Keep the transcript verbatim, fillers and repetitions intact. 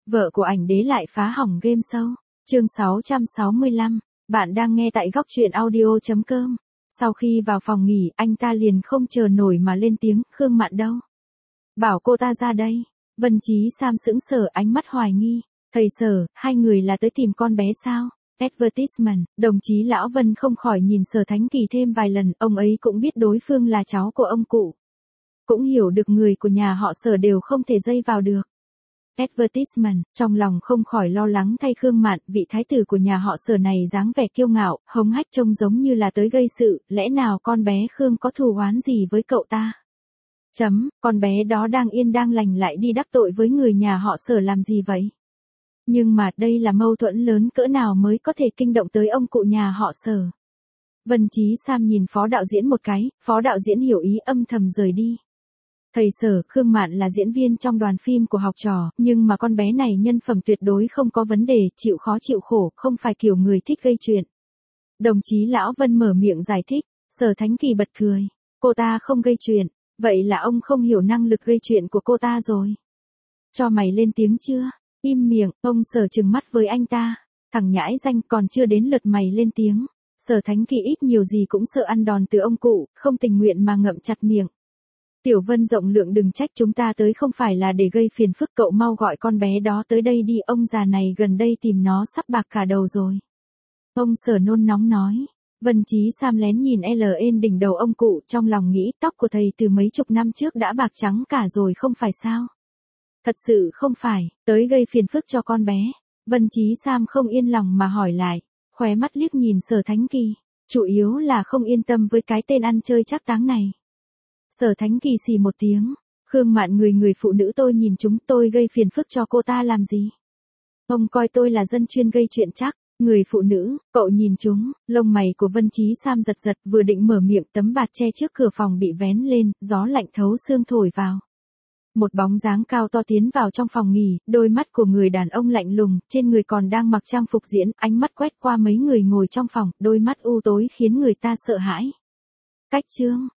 Vợ của ảnh đế lại phá hỏng game show. Chương sáu trăm sáu mươi lăm. Bạn đang nghe tại góc truyện audio chấm com. Sau khi vào phòng nghỉ, anh ta liền không chờ nổi mà lên tiếng, Khương Mạn đâu? Bảo cô ta ra đây. Vân Chí Sam sững sờ, ánh mắt hoài nghi. Thầy Sở, hai người là tới tìm con bé sao? Advertisement, đồng chí Lão Vân không khỏi nhìn Sở Thánh Kỳ thêm vài lần, ông ấy cũng biết đối phương là cháu của ông cụ. Cũng hiểu được người của nhà họ Sở đều không thể dây vào được. Advertisement, trong lòng không khỏi lo lắng thay Khương Mạn, vị thái tử của nhà họ Sở này dáng vẻ kiêu ngạo, hống hách trông giống như là tới gây sự, lẽ nào con bé Khương có thù oán gì với cậu ta? Chấm, con bé đó đang yên đang lành lại đi đắc tội với người nhà họ Sở làm gì vậy? Nhưng mà đây là mâu thuẫn lớn cỡ nào mới có thể kinh động tới ông cụ nhà họ Sở? Vân Chí Sam nhìn phó đạo diễn một cái, phó đạo diễn hiểu ý âm thầm rời đi. Thầy Sở, Khương Mạn là diễn viên trong đoàn phim của học trò, nhưng mà con bé này nhân phẩm tuyệt đối không có vấn đề, chịu khó chịu khổ, không phải kiểu người thích gây chuyện. Đồng chí Lão Vân mở miệng giải thích, Sở Thánh Kỳ bật cười. Cô ta không gây chuyện, vậy là ông không hiểu năng lực gây chuyện của cô ta rồi. Cho mày lên tiếng chưa? Im miệng, ông Sở trừng mắt với anh ta. Thằng nhãi danh, còn chưa đến lượt mày lên tiếng. Sở Thánh Kỳ ít nhiều gì cũng sợ ăn đòn từ ông cụ, không tình nguyện mà ngậm chặt miệng. Tiểu Vân rộng lượng, đừng trách chúng ta tới không phải là để gây phiền phức, cậu mau gọi con bé đó tới đây đi, ông già này gần đây tìm nó sắp bạc cả đầu rồi. Ông Sở nôn nóng nói. Vân Chí Sam lén nhìn lên đỉnh đầu ông cụ, trong lòng nghĩ tóc của thầy từ mấy chục năm trước đã bạc trắng cả rồi không phải sao? Thật sự không phải, tới gây phiền phức cho con bé. Vân Chí Sam không yên lòng mà hỏi lại, khóe mắt liếc nhìn Sở Thánh Kỳ, chủ yếu là không yên tâm với cái tên ăn chơi trác táng này. Sở Thánh Kỳ xì một tiếng, Khương Mạn người người phụ nữ tôi nhìn chúng tôi gây phiền phức cho cô ta làm gì? Ông coi tôi là dân chuyên gây chuyện chắc, người phụ nữ, cậu nhìn chúng, lông mày của Vân Chí Sam giật giật, vừa định mở miệng, tấm bạt che trước cửa phòng bị vén lên, gió lạnh thấu xương thổi vào. Một bóng dáng cao to tiến vào trong phòng nghỉ, đôi mắt của người đàn ông lạnh lùng, trên người còn đang mặc trang phục diễn, ánh mắt quét qua mấy người ngồi trong phòng, đôi mắt u tối khiến người ta sợ hãi. Cách chương